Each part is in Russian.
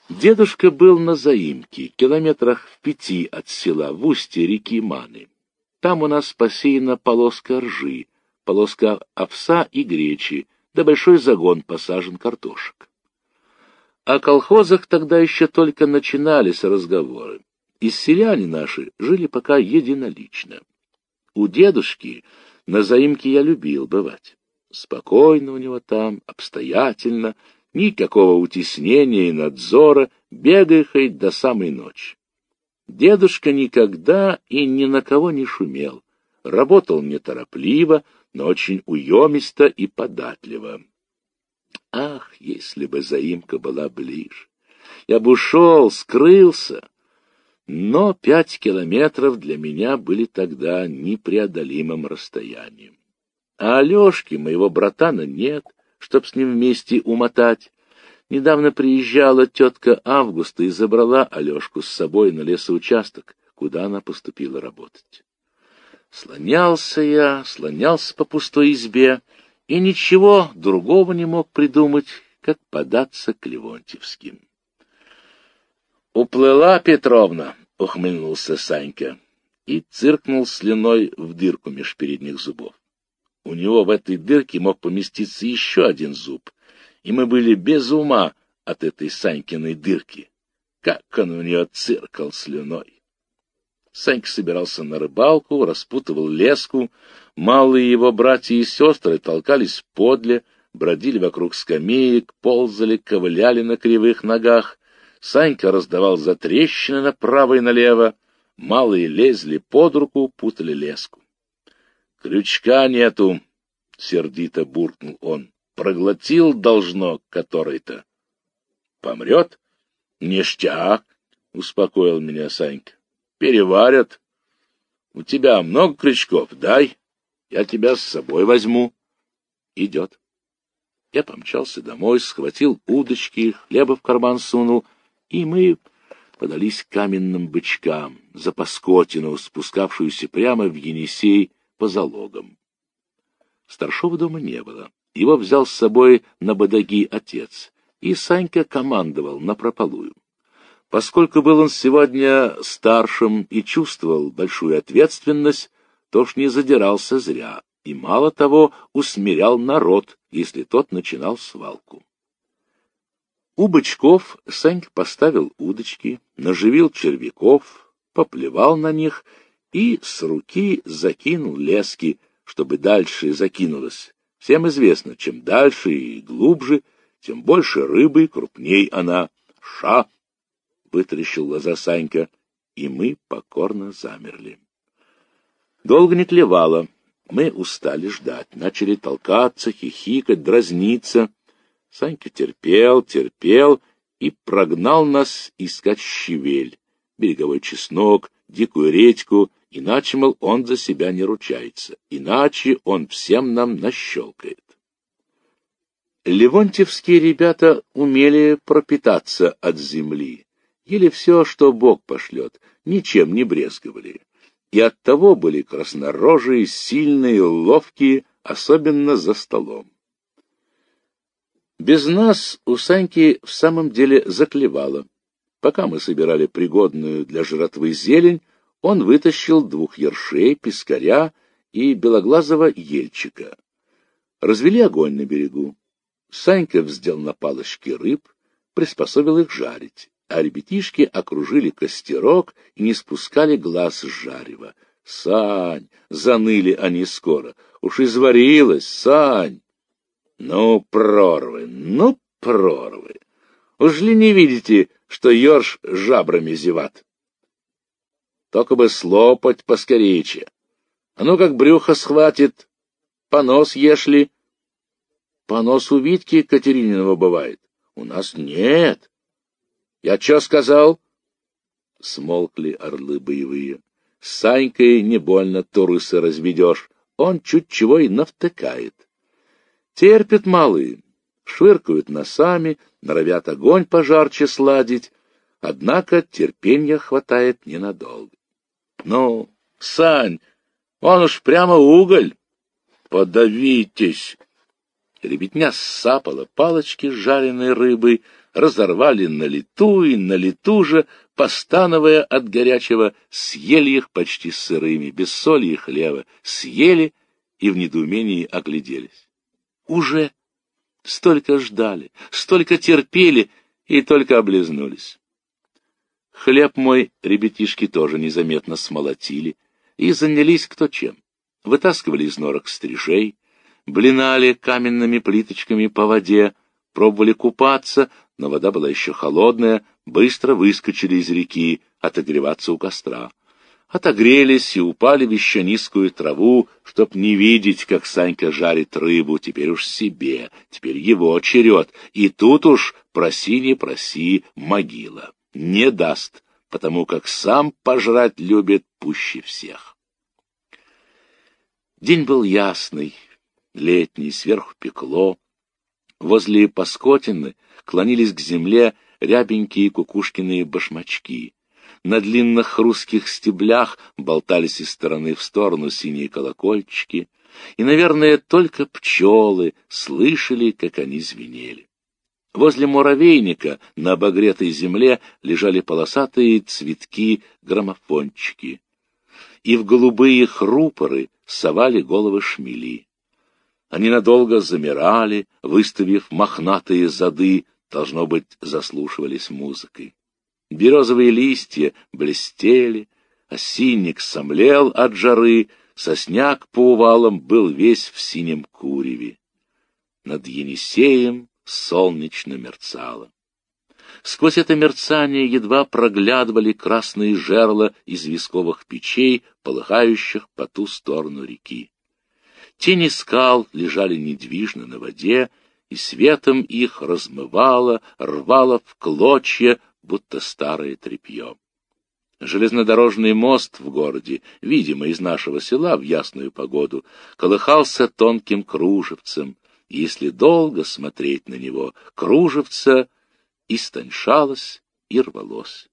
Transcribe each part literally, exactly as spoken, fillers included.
Дедушка был на заимке, километрах в пяти от села, в устье реки Маны. Там у нас посеяна полоска ржи, полоска овса и гречи, да большой загон посажен картошек. О колхозах тогда еще только начинались разговоры, и селяне наши жили пока единолично. У дедушки на заимке я любил бывать. Спокойно у него там, обстоятельно, никакого утеснения и надзора, бегай хоть до самой ночи. Дедушка никогда и ни на кого не шумел, работал неторопливо, но очень уемисто и податливо. Ах, если бы заимка была ближе! Я бы ушел, скрылся. Но пять километров для меня были тогда непреодолимым расстоянием. А Алешки, моего братана, нет, чтоб с ним вместе умотать. Недавно приезжала тетка Августа и забрала Алешку с собой на лесоучасток, куда она поступила работать. Слонялся я, слонялся по пустой избе, и ничего другого не мог придумать, как податься к Левонтьевским. «Уплыла Петровна», — ухмыльнулся Санька и циркнул слюной в дырку меж передних зубов. У него в этой дырке мог поместиться еще один зуб, и мы были без ума от этой Санькиной дырки. Как он у нее циркал слюной! Санька собирался на рыбалку, распутывал леску, малые его братья и сестры толкались подле, бродили вокруг скамеек, ползали, ковыляли на кривых ногах. Санька раздавал затрещины направо и налево, малые лезли под руку, путали леску. — Крючка нету, — сердито буркнул он. — Проглотил, должно, который-то. — Помрет? — Ништяк, — успокоил меня Санька. — Переварят. У тебя много крючков, дай, я тебя с собой возьму. Идет. Я помчался домой, схватил удочки, хлеба в карман сунул, и мы подались к каменным бычкам, за Паскотину, спускавшуюся прямо в Енисей по залогам. Старшего дома не было. Его взял с собой на бодаги отец, и Санька командовал напропалую. Поскольку был он сегодня старшим и чувствовал большую ответственность, то ж не задирался зря, и, мало того, усмирял народ, если тот начинал свалку. У бычков Санька поставил удочки, наживил червяков, поплевал на них и с руки закинул лески, чтобы дальше закинулось. Всем известно, чем дальше и глубже, тем больше рыбы и крупней она. Ша! — вытаращил глаза Санька, и мы покорно замерли. Долго не клевало. Мы устали ждать, начали толкаться, хихикать, дразниться. Санька терпел, терпел и прогнал нас искать щавель, береговой чеснок, дикую редьку, иначе, мол, он за себя не ручается, иначе он всем нам нащелкает. Левонтьевские ребята умели пропитаться от земли, ели все, что Бог пошлет, ничем не брезговали, и оттого были краснорожие, сильные, ловкие, особенно за столом. Без нас у Саньки в самом деле заклевало. Пока мы собирали пригодную для жратвы зелень, он вытащил двух ершей, пескаря и белоглазого ельчика. Развели огонь на берегу. Санька вздел на палочке рыб, приспособил их жарить, а ребятишки окружили костерок и не спускали глаз с жарева. — Сань! — заныли они скоро. — Уж изварилась, Сань! Ну, прорвы, ну, прорвы! Уж ли не видите, что ерш жабрами зеват? Только бы слопать поскорече. А ну, как брюхо схватит, понос ешь ли? Понос у Витьки Катерининого бывает. У нас нет. Я чё сказал? Смолкли орлы боевые. С Санькой не больно турыса разведешь. Он чуть чего и навтыкает. Терпят малые, швыркают носами, норовят огонь пожарче сладить, однако терпенья хватает ненадолго. Ну, Сань, он уж прямо уголь. Подавитесь. Ребятня сапала палочки с жареной рыбой, разорвали на лету и на лету же, постановая от горячего, съели их почти сырыми, без соли и хлеба, съели и в недоумении огляделись. Уже столько ждали, столько терпели и только облизнулись. Хлеб мой ребятишки тоже незаметно смолотили и занялись кто чем. Вытаскивали из норок стрижей, блинали каменными плиточками по воде, пробовали купаться, но вода была еще холодная, быстро выскочили из реки отогреваться у костра. Отогрелись и упали в еще низкую траву, чтоб не видеть, как Санька жарит рыбу, теперь уж себе, теперь его черед, и тут уж проси не проси, могила. Не даст, потому как сам пожрать любит пуще всех. День был ясный, летний, сверху пекло. Возле Паскотины клонились к земле рябенькие кукушкиные башмачки. На длинных русских стеблях болтались из стороны в сторону синие колокольчики, и, наверное, только пчелы слышали, как они звенели. Возле муравейника на обогретой земле лежали полосатые цветки-граммофончики, и в голубые хрупоры совали головы шмели. Они надолго замирали, выставив мохнатые зады, должно быть, заслушивались музыкой. Березовые листья блестели, осинник сомлел от жары, сосняк по увалам был весь в синем куреве. Над Енисеем солнечно мерцало. Сквозь это мерцание едва проглядывали красные жерла известковых печей, полыхающих по ту сторону реки. Тени скал лежали недвижно на воде, и светом их размывало, рвало в клочья, будто старое тряпье. Железнодорожный мост в городе, видимо, из нашего села в ясную погоду, колыхался тонким кружевцем, и если долго смотреть на него, кружевце истоньшалось и рвалось.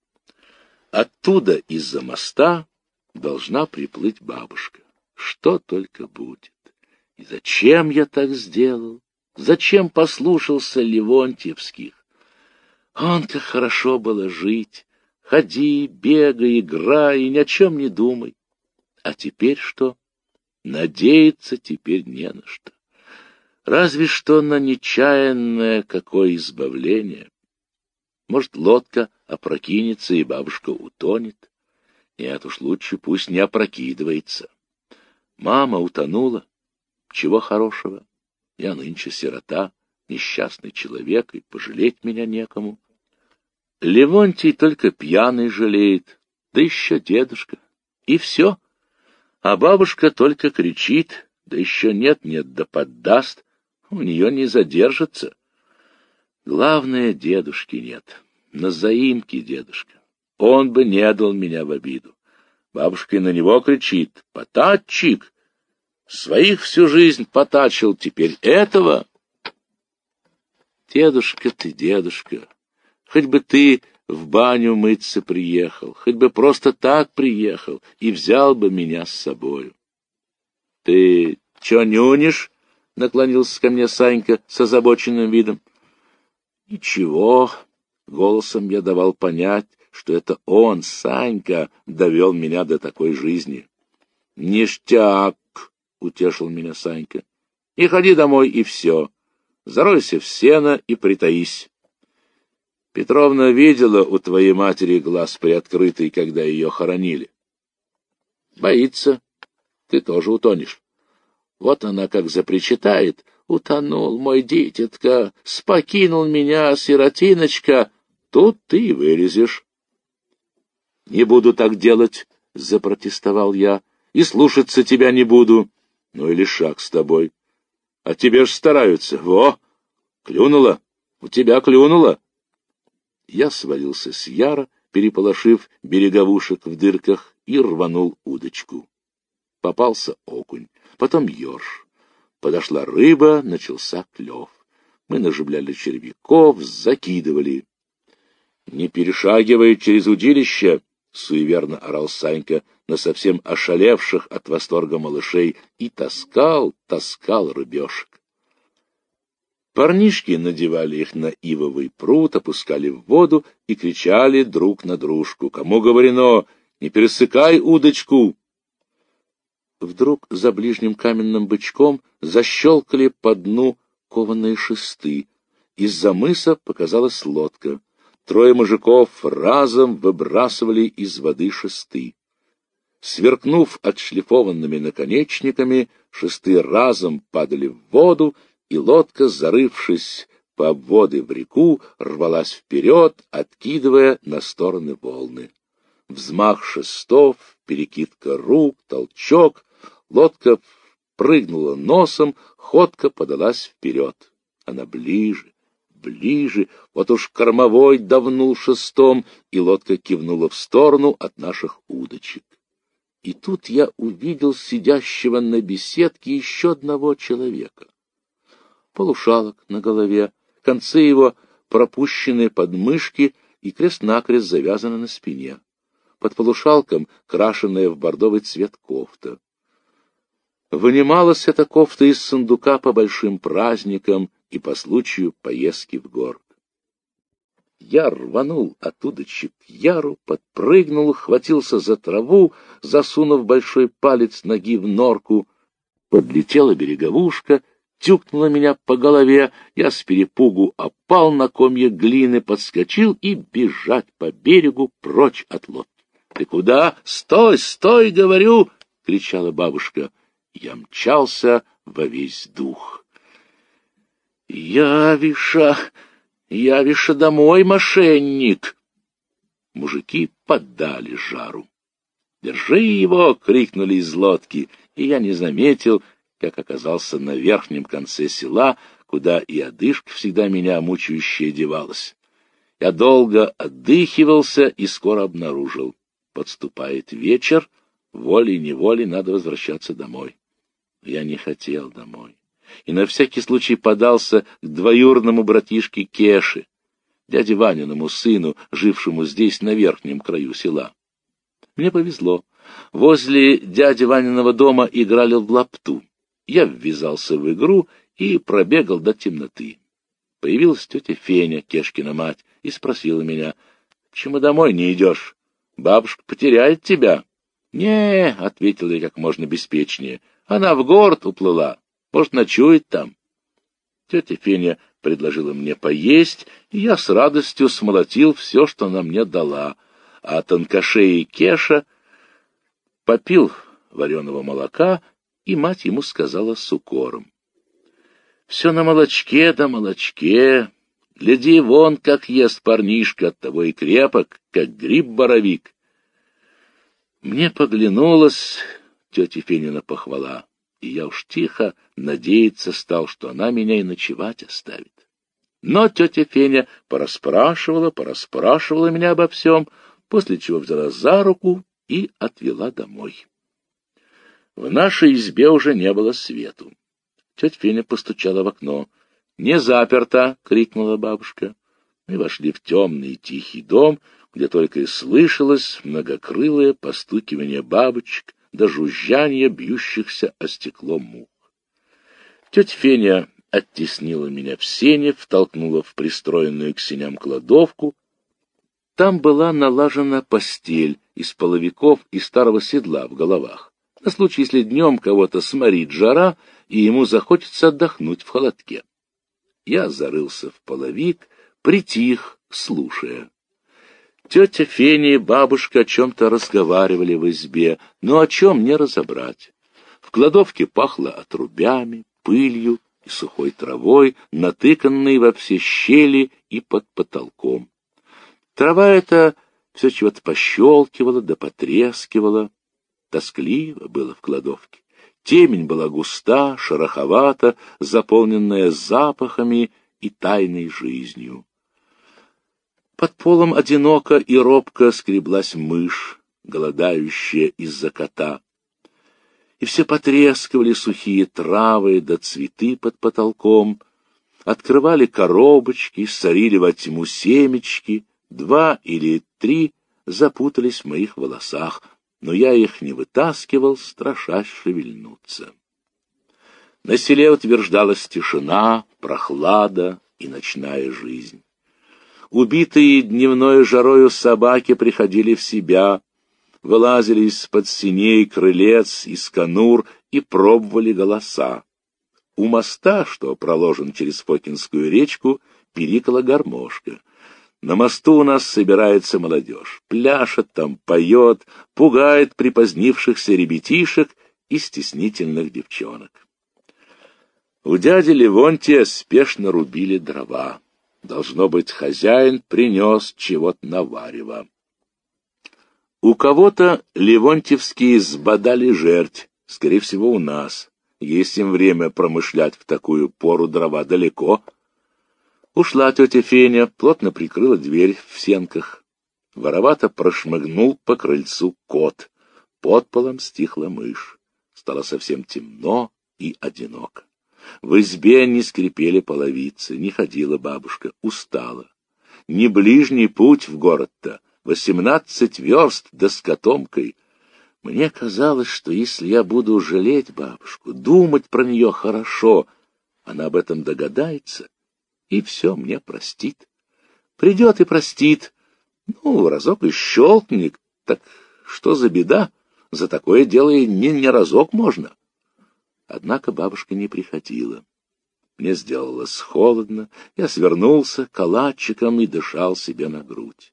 Оттуда, из-за моста, должна приплыть бабушка. Что только будет. И зачем я так сделал? Зачем послушался Левонтьевских? Он, как хорошо было жить. Ходи, бегай, играй и ни о чем не думай. А теперь что? Надеяться теперь не на что. Разве что на нечаянное какое избавление. Может, лодка опрокинется, и бабушка утонет? Нет уж, лучше пусть не опрокидывается. Мама утонула. Чего хорошего? Я нынче сирота, несчастный человек, и пожалеть меня некому. Левонтий только пьяный жалеет, да еще дедушка. И все. А бабушка только кричит, да еще нет-нет, да поддаст. У нее не задержится. Главное, дедушки нет. На заимке дедушка. Он бы не дал меня в обиду. Бабушка и на него кричит: «Потатчик! Своих всю жизнь потачил, теперь этого!» Дедушка ты, дедушка, хоть бы ты в баню мыться приехал, хоть бы просто так приехал и взял бы меня с собою. — Ты чё нюнишь? — наклонился ко мне Санька с озабоченным видом. — Ничего, — голосом я давал понять, что это он, Санька, довел меня до такой жизни. — Ништяк, — утешил меня Санька. — И ходи домой, и все. Заройся в сено и притаись. Петровна видела у твоей матери глаз приоткрытый, когда ее хоронили. Боится, ты тоже утонешь. Вот она как запричитает: «Утонул мой дитятка, спокинул меня, сиротиночка». Тут ты и вылезешь. — Не буду так делать, — запротестовал я, — и слушаться тебя не буду. Ну или шаг с тобой. А тебе ж стараются. Во! Клюнула! У тебя клюнула! Я свалился с яра, переполошив береговушек в дырках, и рванул удочку. Попался окунь, потом ёрш. Подошла рыба, начался клев. Мы наживляли червяков, закидывали. — Не перешагивай через удилище! — суеверно орал Санька на совсем ошалевших от восторга малышей и таскал, таскал рыбешек. Парнишки надевали их на ивовый прут, опускали в воду и кричали друг на дружку: «Кому говорено, не пересыкай удочку!» Вдруг за ближним каменным бычком защелкали по дну кованые шесты. Из-за мыса показалась лодка. Трое мужиков разом выбрасывали из воды шесты. Сверкнув отшлифованными наконечниками, шесты разом падали в воду, и лодка, зарывшись по обводы в реку, рвалась вперед, откидывая на стороны волны. Взмах шестов, перекидка рук, толчок. Лодка прыгнула носом, ходка подалась вперед. Она ближе, ближе. Вот уж кормовой давнул шестом, и лодка кивнула в сторону от наших удочек. И тут я увидел сидящего на беседке еще одного человека. Полушалок на голове, концы его пропущены под мышки и крест-накрест завязаны на спине. Под полушалком крашеная в бордовый цвет кофта. Вынималась эта кофта из сундука по большим праздникам и по случаю поездки в город. Я рванул от удочек к яру, подпрыгнул, хватился за траву, засунув большой палец ноги в норку. Подлетела береговушка, тюкнула меня по голове, я с перепугу опал на комья глины, подскочил и бежать по берегу прочь от лодки. — Ты куда? Стой, стой, говорю! — кричала бабушка. Я мчался во весь дух. — Явиша! Явиша домой, мошенник! Мужики поддали жару. «Держи его!» — крикнули из лодки, и я не заметил, как оказался на верхнем конце села, куда и одышка всегда меня мучающая девалась. Я долго отдыхивался и скоро обнаружил: подступает вечер, волей-неволей надо возвращаться домой. Я не хотел домой, и на всякий случай подался к двоюродному братишке Кеше, дяде Ваниному сыну, жившему здесь на верхнем краю села. Мне повезло. Возле дяди Ваниного дома играли в лапту. Я ввязался в игру и пробегал до темноты. Появилась тетя Феня, Кешкина мать, и спросила меня: «Почему домой не идешь? Бабушка потеряет тебя». «Не», — ответил я как можно беспечнее, — «она в город уплыла, может, ночует там». Тетя Феня предложила мне поесть, и я с радостью смолотил все, что она мне дала, а тонкошеий Кеша попил вареного молока, и мать ему сказала с укором: «Все на молочке да молочке. Гляди, вон как ест парнишка, оттого и крепок, как гриб-боровик». Мне поглянулась тетя Фенина похвала, и я уж тихо надеяться стал, что она меня и ночевать оставит. Но тетя Феня порасспрашивала, порасспрашивала меня обо всем, после чего взяла за руку и отвела домой. В нашей избе уже не было свету. Тетя Феня постучала в окно. «Не заперто!» — крикнула бабушка. Мы вошли в темный тихий дом, где только и слышалось многокрылое постукивание бабочек да жужжание бьющихся о стекло мух. Тетя Феня оттеснила меня в сене, втолкнула в пристроенную к сеням кладовку. Там была налажена постель из половиков и старого седла в головах, на случай, если днем кого-то сморит жара, и ему захочется отдохнуть в холодке. Я зарылся в половик, притих, слушая. Тетя Феня и бабушка о чем-то разговаривали в избе, но о чем не разобрать. В кладовке пахло отрубями, пылью и сухой травой, натыканной во все щели и под потолком. Трава эта все чего-то пощелкивала да потрескивала. Тоскливо было в кладовке. Темень была густа, шероховата, заполненная запахами и тайной жизнью. Под полом одиноко и робко скреблась мышь, голодающая из-за кота. И все потрескивали сухие травы да цветы под потолком, открывали коробочки, сорили во тьму семечки, два или три запутались в моих волосах, но я их не вытаскивал, страшась шевельнуться. На селе утверждалась тишина, прохлада и ночная жизнь. Убитые дневной жарою собаки приходили в себя, вылазили из-под сеней, крылец, из конур и пробовали голоса. У моста, что проложен через Фокинскую речку, пиликала гармошка. На мосту у нас собирается молодежь, пляшет там, поет, пугает припозднившихся ребятишек и стеснительных девчонок. У дяди Левонтия спешно рубили дрова. Должно быть, хозяин принес чего-то наварево. У кого-то левонтьевские сбодали жерть, скорее всего, у нас. Есть им время промышлять в такую пору, дрова далеко. Ушла тетя Феня, плотно прикрыла дверь в сенках. Воровато прошмыгнул по крыльцу кот. Под полом стихла мышь. Стало совсем темно и одиноко. В избе не скрипели половицы, не ходила бабушка, устала. Не ближний путь в город-то, восемнадцать верст да с котомкой. Мне казалось, что если я буду жалеть бабушку, думать про нее хорошо, она об этом догадается и все мне простит. Придет и простит. Ну, разок и щелкнет, так что за беда? За такое дело и не, не разок можно. Однако бабушка не приходила. Мне сделалось холодно, я свернулся калачиком и дышал себе на грудь.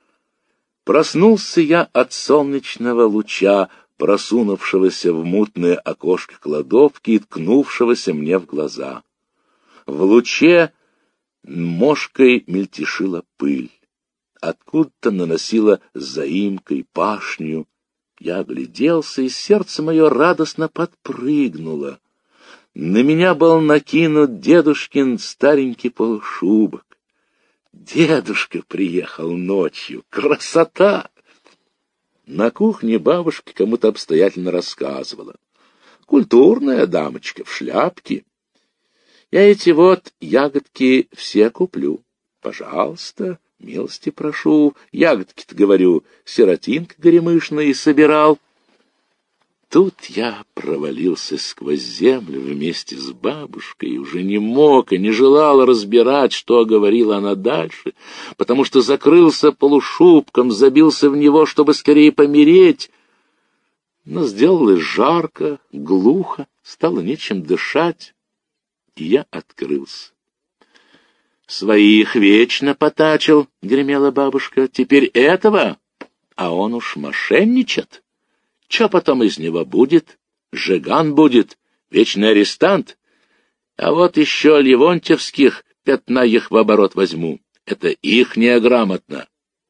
Проснулся я от солнечного луча, просунувшегося в мутное окошко кладовки и ткнувшегося мне в глаза. В луче мошкой мельтешила пыль. Откуда-то наносила заимкой пашню. Я огляделся, и сердце мое радостно подпрыгнуло. На меня был накинут дедушкин старенький полушубок. Дедушка приехал ночью. Красота! На кухне бабушка кому-то обстоятельно рассказывала. Культурная дамочка в шляпке. Я эти вот ягодки все куплю. Пожалуйста, милости прошу. Ягодки-то, говорю, сиротинка горемышная собирал. Тут я провалился сквозь землю вместе с бабушкой и уже не мог и не желал разбирать, что говорила она дальше, потому что закрылся полушубком, забился в него, чтобы скорее помереть. Но сделалось жарко, глухо, стало нечем дышать, и я открылся. «Своих вечно потачил», — гремела бабушка, — «теперь этого, а он уж мошенничает. Че потом из него будет? Жиган будет, вечный арестант. А вот еще Левонтьевских пятна их в оборот возьму. Это их неграмотно».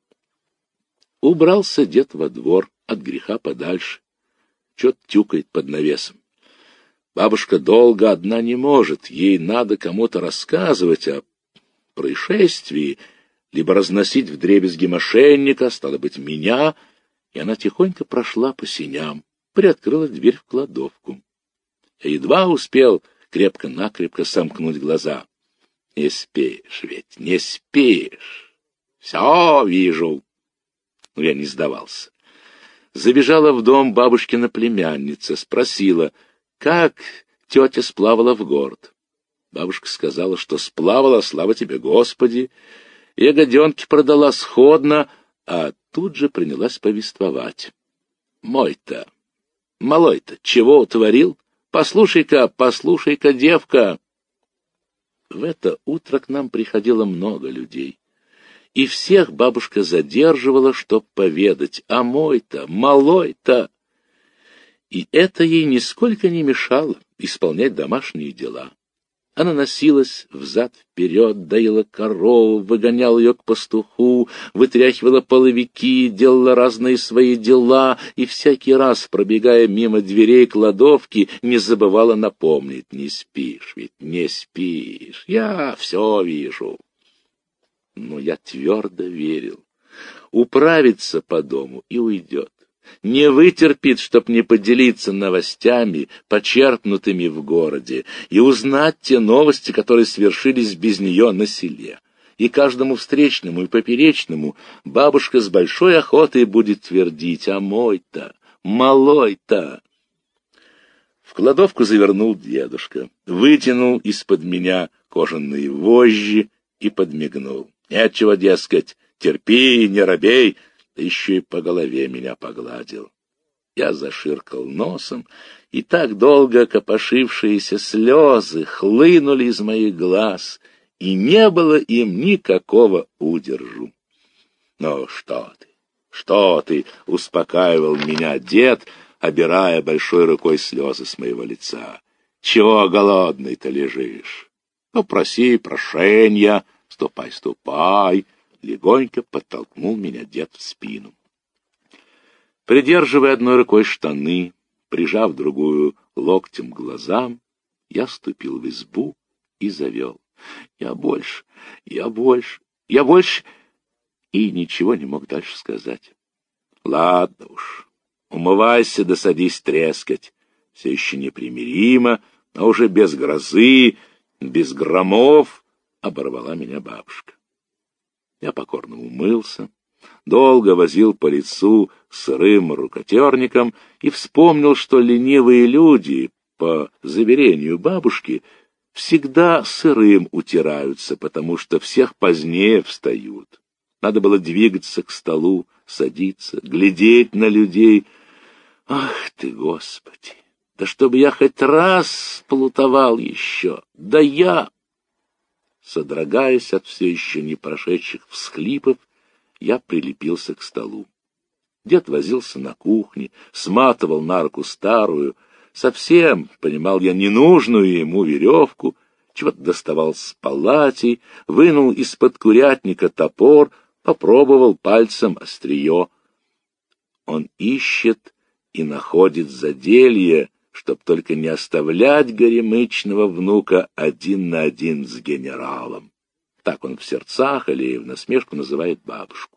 Убрался дед во двор, от греха подальше. Чё-то тюкает под навесом. Бабушка долго одна не может, ей надо кому-то рассказывать о происшествии, либо разносить вдребезги мошенника, стало быть, меня, и она тихонько прошла по сеням, приоткрыла дверь в кладовку. Я едва успел крепко-накрепко сомкнуть глаза. Не спеешь ведь, не спеешь. Все вижу. Но я не сдавался. Забежала в дом бабушкина племянница, спросила, как тетя сплавала в город. Бабушка сказала, что сплавала, слава тебе, Господи, ягоденки продала сходно, а тут же принялась повествовать. Мой-то, малой-то, чего утворил? Послушай-ка, послушай-ка, девка. В это утро к нам приходило много людей, и всех бабушка задерживала, чтоб поведать, а мой-то, малой-то. И это ей нисколько не мешало исполнять домашние дела. Она носилась взад-вперед, доила корову, выгоняла ее к пастуху, вытряхивала половики, делала разные свои дела, и всякий раз, пробегая мимо дверей кладовки, не забывала напомнить: «Не спишь ведь, не спишь, я все вижу». Но я твердо верил. Управится по дому и уйдет. Не вытерпит, чтоб не поделиться новостями, почерпнутыми в городе, и узнать те новости, которые свершились без нее на селе. И каждому встречному и поперечному бабушка с большой охотой будет твердить: «А мой-то, малой-то». В кладовку завернул дедушка, вытянул из-под меня кожаные вожжи и подмигнул. Нечего, дескать, терпи, не робей, да еще и по голове меня погладил. Я заширкал носом, и так долго копошившиеся слезы хлынули из моих глаз, и не было им никакого удержу. «Ну что ты, что ты?» — успокаивал меня дед, обирая большой рукой слезы с моего лица. «Чего голодный-то лежишь? Попроси прошенья, ступай, ступай!» Легонько подтолкнул меня дед в спину. Придерживая одной рукой штаны, прижав другую локтем к глазам, я ступил в избу и завел. Я больше, я больше, я больше... И ничего не мог дальше сказать. Ладно уж, умывайся да садись трескать. Все еще непримиримо, но уже без грозы, без громов, оборвала меня бабушка. Я покорно умылся, долго возил по лицу сырым рукотерником и вспомнил, что ленивые люди, по заверению бабушки, всегда сырым утираются, потому что всех позднее встают. Надо было двигаться к столу, садиться, глядеть на людей. Ах ты, Господи! Да чтобы я хоть раз плутовал еще! Да я... Содрогаясь от все еще не прошедших всхлипов, я прилепился к столу. Дед возился на кухне, сматывал на руку старую, совсем, понимал я, ненужную ему веревку, чего-то доставал с палатей, вынул из-под курятника топор, попробовал пальцем острие. Он ищет и находит заделье, чтоб только не оставлять горемычного внука один на один с генералом. Так он в сердцах или в насмешку называет бабушку.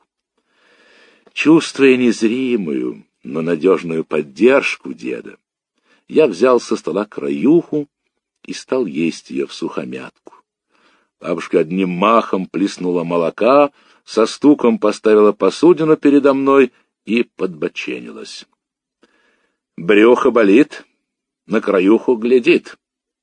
Чувствуя незримую, но надежную поддержку деда, я взял со стола краюху и стал есть ее всухомятку. Бабушка одним махом плеснула молока, со стуком поставила посудину передо мной и подбоченилась. Брюхо болит, на краюху глядит.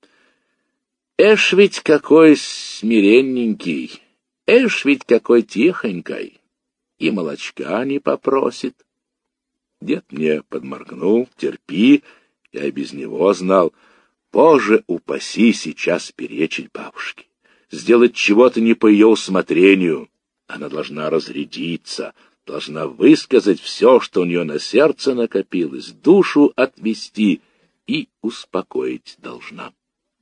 Эш ведь какой смиренненький, эш ведь какой тихонькой, и молочка не попросит. Дед мне подморгнул, терпи, я и без него знал. Боже упаси сейчас перечить бабушке, сделать чего-то не по ее усмотрению. Она должна разрядиться, должна высказать все, что у нее на сердце накопилось, душу отвести и успокоить должна.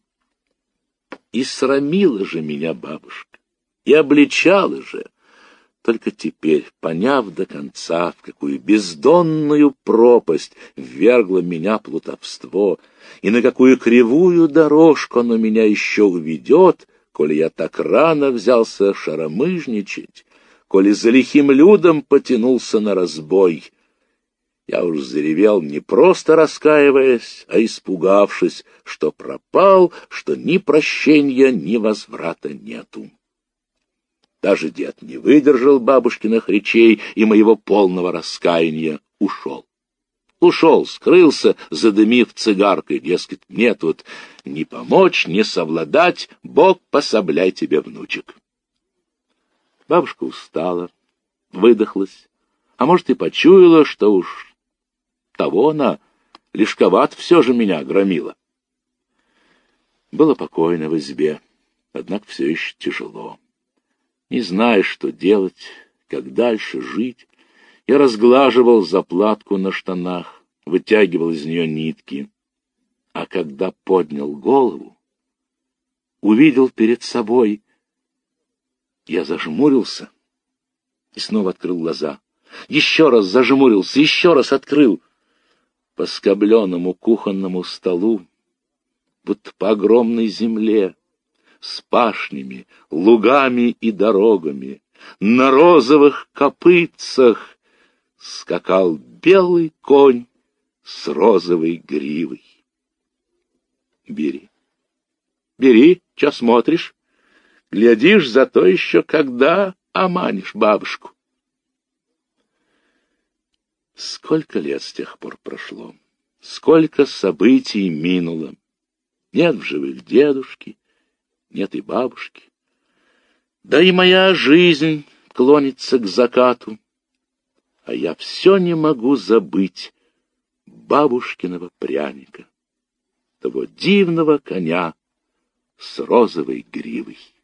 И срамила же меня бабушка, и обличала же. Только теперь, поняв до конца, в какую бездонную пропасть ввергло меня плутовство, и на какую кривую дорожку оно меня еще уведет, коли я так рано взялся шаромыжничать, коли за лихим людом потянулся на разбой, я уж заревел, не просто раскаиваясь, а испугавшись, что пропал, что ни прощения, ни возврата нету. Даже дед не выдержал бабушкиных речей и моего полного раскаяния, ушел. Ушел, скрылся, задымив цигаркой, дескать, мне тут не помочь, не совладать, Бог пособляй тебе, внучек. Бабушка устала, выдохлась, а может и почуяла, что уж того она лишковат все же меня громила. Было покойно в избе, однако все еще тяжело. Не зная, что делать, как дальше жить, я разглаживал заплатку на штанах, вытягивал из нее нитки. А когда поднял голову, увидел перед собой, я зажмурился и снова открыл глаза. Еще раз зажмурился, еще раз открыл. По скобленному кухонному столу, будто по огромной земле, с пашнями, лугами и дорогами, на розовых копытцах скакал белый конь с розовой гривой. Бери, бери, чё смотришь? Глядишь, зато еще когда оманишь бабушку. Сколько лет с тех пор прошло? Сколько событий минуло. Нет в живых дедушки, нет и бабушки. Да и моя жизнь клонится к закату, а я все не могу забыть бабушкиного пряника, того дивного коня с розовой гривой.